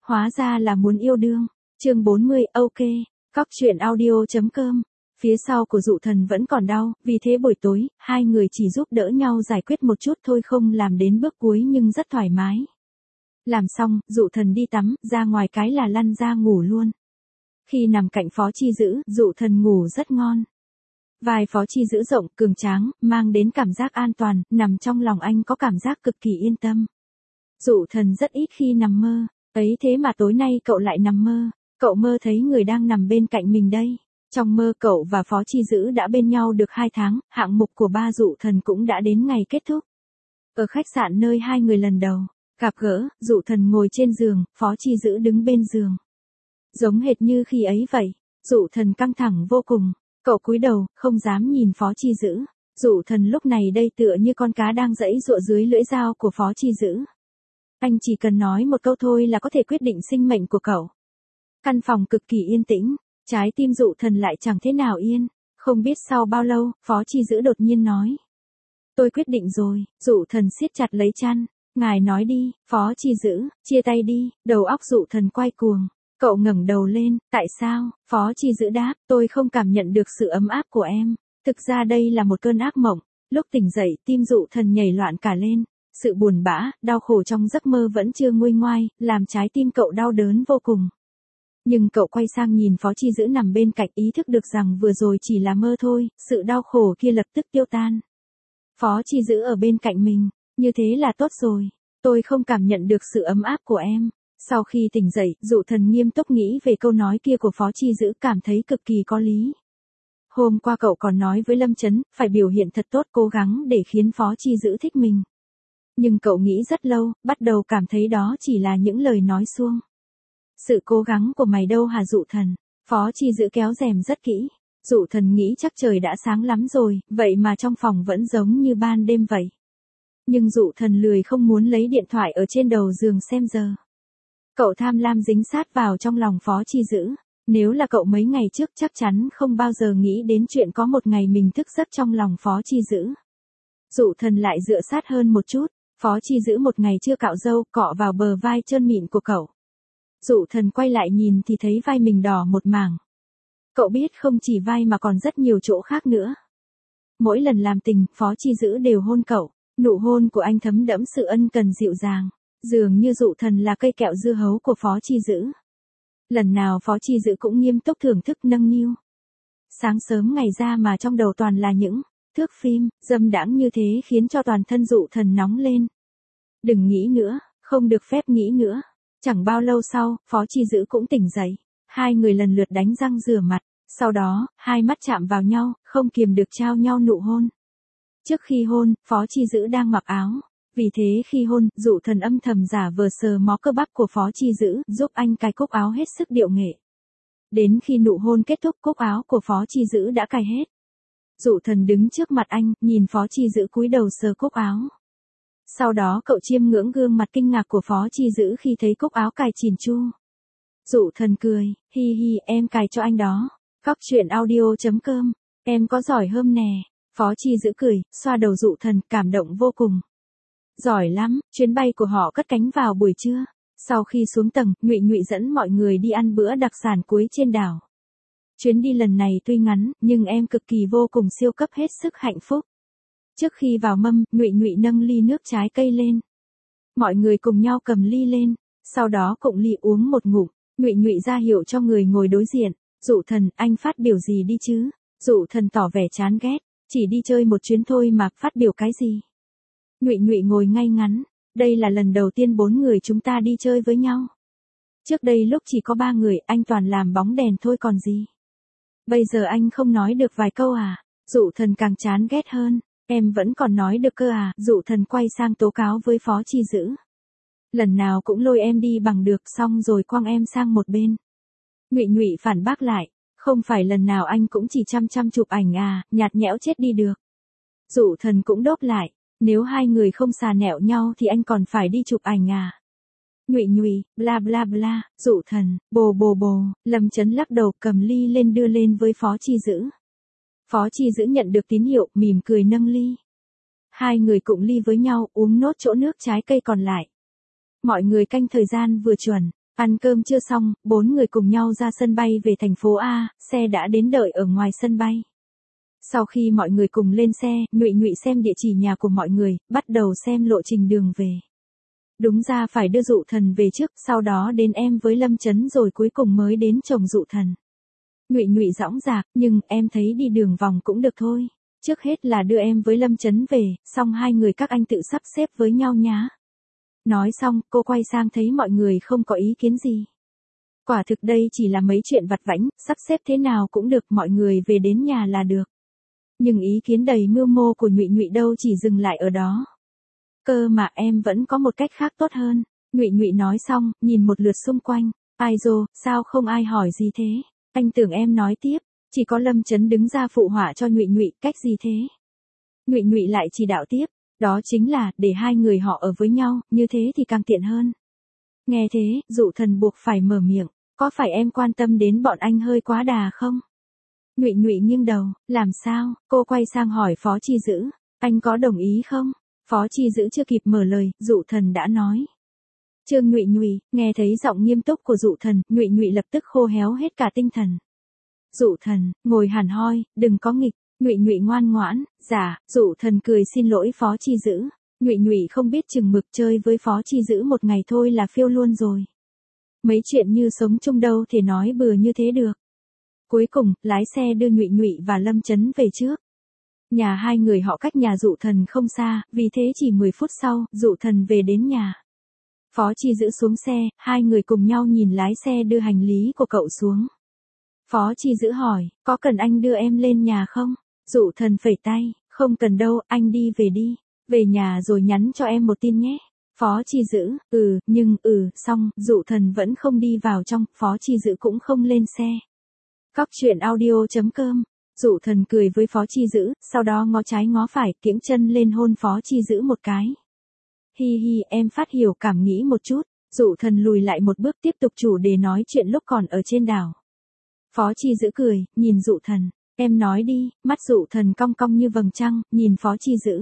Hóa ra là muốn yêu đương. Chương 40, ok. Cóc truyện audio.com. Phía sau của Dụ Thần vẫn còn đau, vì thế buổi tối, hai người chỉ giúp đỡ nhau giải quyết một chút thôi, không làm đến bước cuối nhưng rất thoải mái. Làm xong, Dụ Thần đi tắm, ra ngoài cái là lăn ra ngủ luôn. Khi nằm cạnh Phó Chi Dữ, Dụ Thần ngủ rất ngon. Vai Phó Chi Dữ rộng, cường tráng, mang đến cảm giác an toàn, nằm trong lòng anh có cảm giác cực kỳ yên tâm. Dụ Thần rất ít khi nằm mơ, ấy thế mà tối nay cậu lại nằm mơ. Cậu mơ thấy người đang nằm bên cạnh mình đây. Trong mơ cậu và Phó Chi Dữ đã bên nhau được 2 tháng, hạng mục của ba Dụ Thần cũng đã đến ngày kết thúc. Ở khách sạn nơi hai người lần đầu gặp gỡ, Dụ Thần ngồi trên giường, Phó Chi Dữ đứng bên giường. Giống hệt như khi ấy vậy, Dụ Thần căng thẳng vô cùng, cậu cúi đầu, không dám nhìn Phó Chi Dữ. Dụ Thần lúc này đây tựa như con cá đang giãy giụa dưới lưỡi dao của Phó Chi Dữ. Anh chỉ cần nói một câu thôi là có thể quyết định sinh mệnh của cậu. Căn phòng cực kỳ yên tĩnh, trái tim Dụ Thần lại chẳng thế nào yên. Không biết sau bao lâu, Phó Chi Dữ đột nhiên nói. Tôi quyết định rồi. Dụ Thần siết chặt lấy chăn. Ngài nói đi, Phó Chi Dữ, chia tay đi. Đầu óc Dụ Thần quay cuồng. Cậu ngẩng đầu lên, tại sao? Phó Chi Dữ đáp, tôi không cảm nhận được sự ấm áp của em. Thực ra đây là một cơn ác mộng. Lúc tỉnh dậy, tim Dụ Thần nhảy loạn cả lên. Sự buồn bã, đau khổ trong giấc mơ vẫn chưa nguôi ngoai, làm trái tim cậu đau đớn vô cùng. Nhưng cậu quay sang nhìn Phó Chi Dữ nằm bên cạnh, ý thức được rằng vừa rồi chỉ là mơ thôi, sự đau khổ kia lập tức tiêu tan. Phó Chi Dữ ở bên cạnh mình, như thế là tốt rồi, tôi không cảm nhận được sự ấm áp của em. Sau khi tỉnh dậy, Dụ Thần nghiêm túc nghĩ về câu nói kia của Phó Chi Dữ, cảm thấy cực kỳ có lý. Hôm qua cậu còn nói với Lâm Chấn, phải biểu hiện thật tốt, cố gắng để khiến Phó Chi Dữ thích mình. Nhưng cậu nghĩ rất lâu, bắt đầu cảm thấy đó chỉ là những lời nói suông. Sự cố gắng của mày đâu hả Dụ Thần? Phó Chi Dữ kéo rèm rất kỹ. Dụ Thần nghĩ chắc trời đã sáng lắm rồi, vậy mà trong phòng vẫn giống như ban đêm vậy. Nhưng Dụ Thần lười không muốn lấy điện thoại ở trên đầu giường xem giờ. Cậu tham lam dính sát vào trong lòng Phó Chi Dữ. Nếu là cậu mấy ngày trước chắc chắn không bao giờ nghĩ đến chuyện có một ngày mình thức giấc trong lòng Phó Chi Dữ. Dụ Thần lại dựa sát hơn một chút. Phó Chi Dữ một ngày chưa cạo râu, cọ vào bờ vai trơn mịn của cậu. Dụ Thần quay lại nhìn thì thấy vai mình đỏ một mảng. Cậu biết không chỉ vai mà còn rất nhiều chỗ khác nữa. Mỗi lần làm tình, Phó Chi Dữ đều hôn cậu. Nụ hôn của anh thấm đẫm sự ân cần dịu dàng. Dường như Dụ Thần là cây kẹo dưa hấu của Phó Chi Dữ. Lần nào Phó Chi Dữ cũng nghiêm túc thưởng thức nâng niu. Sáng sớm ngày ra mà trong đầu toàn là những thước phim, dâm đãng như thế khiến cho toàn thân Dụ Thần nóng lên. Đừng nghĩ nữa, không được phép nghĩ nữa. Chẳng bao lâu sau, Phó Chi Dữ cũng tỉnh dậy. Hai người lần lượt đánh răng rửa mặt. Sau đó, hai mắt chạm vào nhau, không kiềm được trao nhau nụ hôn. Trước khi hôn, Phó Chi Dữ đang mặc áo. Vì thế khi hôn, Dụ Thần âm thầm giả vờ sờ mó cơ bắp của Phó Chi Dữ, giúp anh cài cúc áo hết sức điệu nghệ. Đến khi nụ hôn kết thúc, cúc áo của Phó Chi Dữ đã cài hết. Dụ Thần đứng trước mặt anh, nhìn Phó Chi Dữ cúi đầu sờ cúc áo. Sau đó cậu chiêm ngưỡng gương mặt kinh ngạc của Phó Chi Dữ khi thấy cúc áo cài chỉn chu. Dụ Thần cười, hi hi, em cài cho anh đó. Cóc truyện audio.com, em có giỏi hơn nè. Phó Chi Dữ cười, xoa đầu Dụ Thần, cảm động vô cùng. Giỏi lắm. Chuyến bay của họ cất cánh vào buổi trưa. Sau khi xuống tầng, Ngụy Ngụy dẫn mọi người đi ăn bữa đặc sản cuối trên đảo. Chuyến đi lần này tuy ngắn, nhưng em cực kỳ vô cùng siêu cấp hết sức hạnh phúc. Trước khi vào mâm, Ngụy Ngụy nâng ly nước trái cây lên. Mọi người cùng nhau cầm ly lên, sau đó cùng ly uống một ngụm. Ngụy Ngụy ra hiệu cho người ngồi đối diện. Dụ Thần, anh phát biểu gì đi chứ? Dụ Thần tỏ vẻ chán ghét, chỉ đi chơi một chuyến thôi mà phát biểu cái gì? Ngụy Ngụy ngồi ngay ngắn, đây là lần đầu tiên 4 người chúng ta đi chơi với nhau. Trước đây lúc chỉ có 3 người, anh toàn làm bóng đèn thôi còn gì. Bây giờ anh không nói được vài câu à? Dụ Thần càng chán ghét hơn, em vẫn còn nói được cơ à? Dụ Thần quay sang tố cáo với Phó Chi Dữ. Lần nào cũng lôi em đi bằng được, xong rồi quăng em sang một bên. Ngụy Ngụy phản bác lại, không phải lần nào anh cũng chỉ chăm chụp ảnh à, nhạt nhẽo chết đi được. Dụ Thần cũng đốp lại, nếu hai người không xà nẹo nhau thì anh còn phải đi chụp ảnh à? Ngụy Ngụy, bla bla bla. Dụ Thần, bồ bồ bồ. Lâm Chấn lắc đầu, cầm ly lên đưa lên với Phó Chi Dữ. Phó Chi Dữ nhận được tín hiệu, mỉm cười nâng ly. Hai người cụng ly với nhau, uống nốt chỗ nước trái cây còn lại. Mọi người canh thời gian vừa chuẩn. Ăn cơm chưa xong, 4 người cùng nhau ra sân bay về thành phố A, xe đã đến đợi ở ngoài sân bay. Sau khi mọi người cùng lên xe, Nhụy Nhụy xem địa chỉ nhà của mọi người, bắt đầu xem lộ trình đường về. Đúng ra phải đưa Dụ Thần về trước, sau đó đến em với Lâm Chấn rồi cuối cùng mới đến chồng Dụ Thần. Nhụy Nhụy dõng dạc, nhưng em thấy đi đường vòng cũng được thôi. Trước hết là đưa em với Lâm Chấn về, xong hai người các anh tự sắp xếp với nhau nhá. Nói xong, cô quay sang thấy mọi người không có ý kiến gì. Quả thực đây chỉ là mấy chuyện vặt vãnh, sắp xếp thế nào cũng được, mọi người về đến nhà là được. Nhưng ý kiến đầy mưu mô của Nhụy Nhụy đâu chỉ dừng lại ở đó. Cơ mà em vẫn có một cách khác tốt hơn. Nhụy Nhụy nói xong, nhìn một lượt xung quanh. Ai dồ, sao không ai hỏi gì thế? Anh tưởng em nói tiếp. Chỉ có Lâm Chấn đứng ra phụ họa cho Nhụy Nhụy, cách gì thế? Nhụy Nhụy lại chỉ đạo tiếp. Đó chính là, để hai người họ ở với nhau, như thế thì càng tiện hơn. Nghe thế, Dụ Thần buộc phải mở miệng. Có phải em quan tâm đến bọn anh hơi quá đà không? Nhụy Nhụy nghiêng đầu, làm sao? Cô quay sang hỏi Phó Chi Dữ. Anh có đồng ý không? Phó Chi Dữ chưa kịp mở lời, Dụ Thần đã nói. Trương Nhụy Nhụy, nghe thấy giọng nghiêm túc của Dụ Thần, Nhụy Nhụy lập tức khô héo hết cả tinh thần. Dụ Thần, ngồi hẳn hoi, đừng có nghịch. Nhụy Nhụy ngoan ngoãn, dạ. Dụ Thần cười xin lỗi Phó Chi Dữ. Nhụy Nhụy không biết chừng mực, chơi với Phó Chi Dữ một ngày thôi là phiêu luôn rồi. Mấy chuyện như sống chung đâu thể nói bừa như thế được. Cuối cùng, lái xe đưa Nhụy Nhụy và Lâm Chấn về trước. Nhà hai người họ cách nhà Dụ Thần không xa, vì thế chỉ 10 phút sau, Dụ Thần về đến nhà. Phó Chi Dữ xuống xe, hai người cùng nhau nhìn lái xe đưa hành lý của cậu xuống. Phó Chi Dữ hỏi, có cần anh đưa em lên nhà không? Dụ Thần phẩy tay, không cần đâu, anh đi về đi. Về nhà rồi nhắn cho em một tin nhé. Phó Chi Dữ, xong, Dụ Thần vẫn không đi vào trong, Phó Chi Dữ cũng không lên xe. Cóc truyện audio.com. Dụ Thần cười với Phó Chi Dữ, sau đó ngó trái ngó phải, kiễng chân lên hôn Phó Chi Dữ một cái. Hi hi, em phát hiểu cảm nghĩ một chút. Dụ Thần lùi lại một bước tiếp tục chủ đề nói chuyện lúc còn ở trên đảo. Phó Chi Dữ cười, nhìn Dụ Thần. Em nói đi, mắt Dụ Thần cong cong như vầng trăng, nhìn Phó Chi Dữ.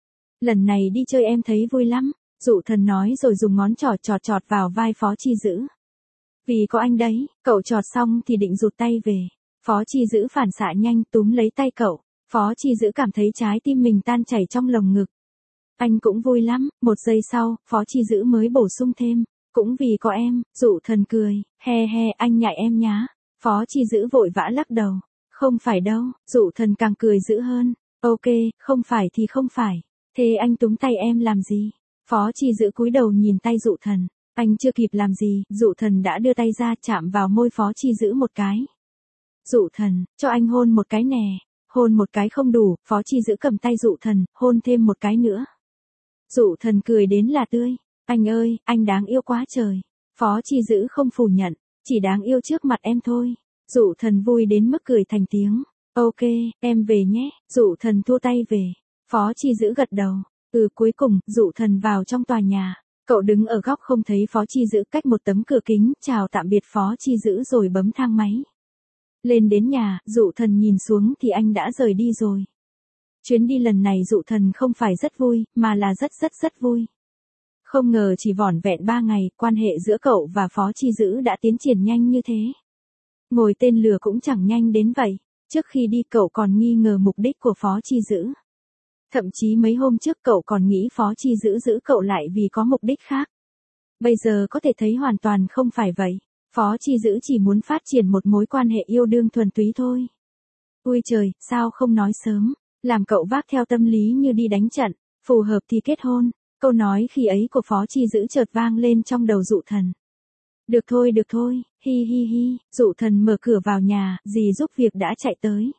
Lần này đi chơi em thấy vui lắm. Dụ Thần nói rồi dùng ngón trỏ chọt vào vai Phó Chi Dữ. Vì có anh đấy, cậu chọt xong thì định rụt tay về. Phó Chi Dữ phản xạ nhanh túm lấy tay cậu. Phó Chi Dữ cảm thấy trái tim mình tan chảy trong lồng ngực. Anh cũng vui lắm, một giây sau, Phó Chi Dữ mới bổ sung thêm. Cũng vì có em, Dụ Thần cười, he anh nhại em nhá. Phó Chi Dữ vội vã lắc đầu. Không phải đâu, Dụ Thần càng cười dữ hơn. Ok, không phải thì không phải. Thế anh túm tay em làm gì? Phó Chi Dữ cúi đầu nhìn tay Dụ Thần. Anh chưa kịp làm gì, Dụ Thần đã đưa tay ra chạm vào môi Phó Chi Dữ một cái. Dụ Thần, cho anh hôn một cái nè. Hôn một cái không đủ, Phó Chi Dữ cầm tay Dụ Thần, hôn thêm một cái nữa. Dụ Thần cười đến là tươi. Anh ơi, anh đáng yêu quá trời. Phó Chi Dữ không phủ nhận, chỉ đáng yêu trước mặt em thôi. Dụ Thần vui đến mức cười thành tiếng. Ok, em về nhé. Dụ Thần thua tay về. Phó Chi Dữ gật đầu. Cuối cùng, Dụ Thần vào trong tòa nhà. Cậu đứng ở góc không thấy Phó Chi Dữ, cách một tấm cửa kính, chào tạm biệt Phó Chi Dữ rồi bấm thang máy. Lên đến nhà, Dụ Thần nhìn xuống thì anh đã rời đi rồi. Chuyến đi lần này Dụ Thần không phải rất vui, mà là rất vui. Không ngờ chỉ vỏn vẹn 3 ngày, quan hệ giữa cậu và Phó Chi Dữ đã tiến triển nhanh như thế. Ngồi tên lửa cũng chẳng nhanh đến vậy. Trước khi đi cậu còn nghi ngờ mục đích của Phó Chi Dữ. Thậm chí mấy hôm trước cậu còn nghĩ Phó Chi Dữ giữ cậu lại vì có mục đích khác. Bây giờ có thể thấy hoàn toàn không phải vậy. Phó Chi Dữ chỉ muốn phát triển một mối quan hệ yêu đương thuần túy thôi. Ui trời, sao không nói sớm, làm cậu vác theo tâm lý như đi đánh trận, phù hợp thì kết hôn. Câu nói khi ấy của Phó Chi Dữ chợt vang lên trong đầu Dụ Thần. Được thôi, hi, Dụ Thần mở cửa vào nhà, dì giúp việc đã chạy tới.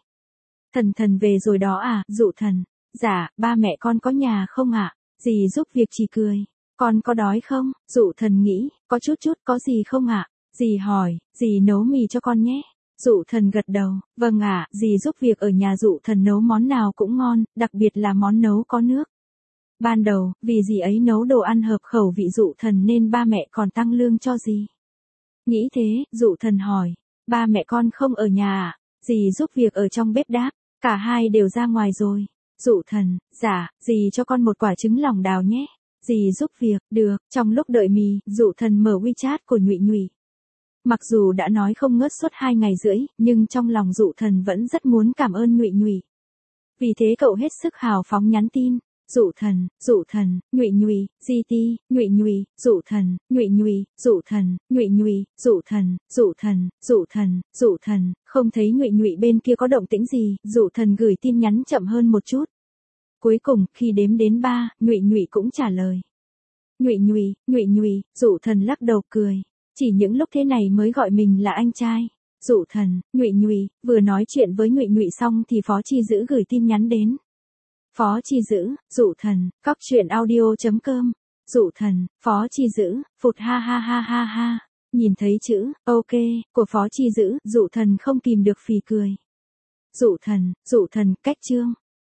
Thần về rồi đó à, Dụ Thần. Dạ, ba mẹ con có nhà không ạ? Dì giúp việc chỉ cười. Con có đói không? Dụ Thần nghĩ, có chút, có gì không ạ? Dì hỏi, dì nấu mì cho con nhé. Dụ Thần gật đầu, vâng ạ, dì giúp việc ở nhà Dụ Thần nấu món nào cũng ngon, đặc biệt là món nấu có nước. Ban đầu, vì dì ấy nấu đồ ăn hợp khẩu vị Dụ Thần nên ba mẹ còn tăng lương cho dì. Nghĩ thế, Dụ Thần hỏi, ba mẹ con không ở nhà à? Dì giúp việc ở trong bếp đáp, cả hai đều ra ngoài rồi. Dụ Thần, dạ, dì cho con một quả trứng lòng đào nhé. Gì giúp việc, được, trong lúc đợi mì, Dụ Thần mở WeChat của Nhụy Nhụy. Mặc dù đã nói không ngớt suốt 2 ngày rưỡi, nhưng trong lòng Dụ Thần vẫn rất muốn cảm ơn Nhụy Nhụy. Vì thế cậu hết sức hào phóng nhắn tin. Dụ Thần, Nhụy Nhụy, GT, Nhụy Nhụy, Dụ Thần, Nhụy Nhụy, Dụ Thần, Nhụy Nhụy, Dụ Thần, Dụ Thần, Dụ Thần, Dụ Thần, không thấy Nhụy Nhụy bên kia có động tĩnh gì, Dụ Thần gửi tin nhắn chậm hơn một chút. Cuối cùng, khi đếm đến 3, Nhụy Nhụy cũng trả lời. Nhụy Nhụy, Dụ Thần lắc đầu cười. Chỉ những lúc thế này mới gọi mình là anh trai. Dụ Thần, Nhụy Nhụy, vừa nói chuyện với Nhụy Nhụy xong thì Phó Chi Dữ gửi tin nhắn đến. Phó Chi Dữ, Dụ Thần, coctruyện.audio.com. Dụ Thần, Phó Chi Dữ, phụt ha ha ha ha ha. Nhìn thấy chữ, ok, của Phó Chi Dữ, Dụ Thần không kìm được phì cười. Dụ Thần, cách chương.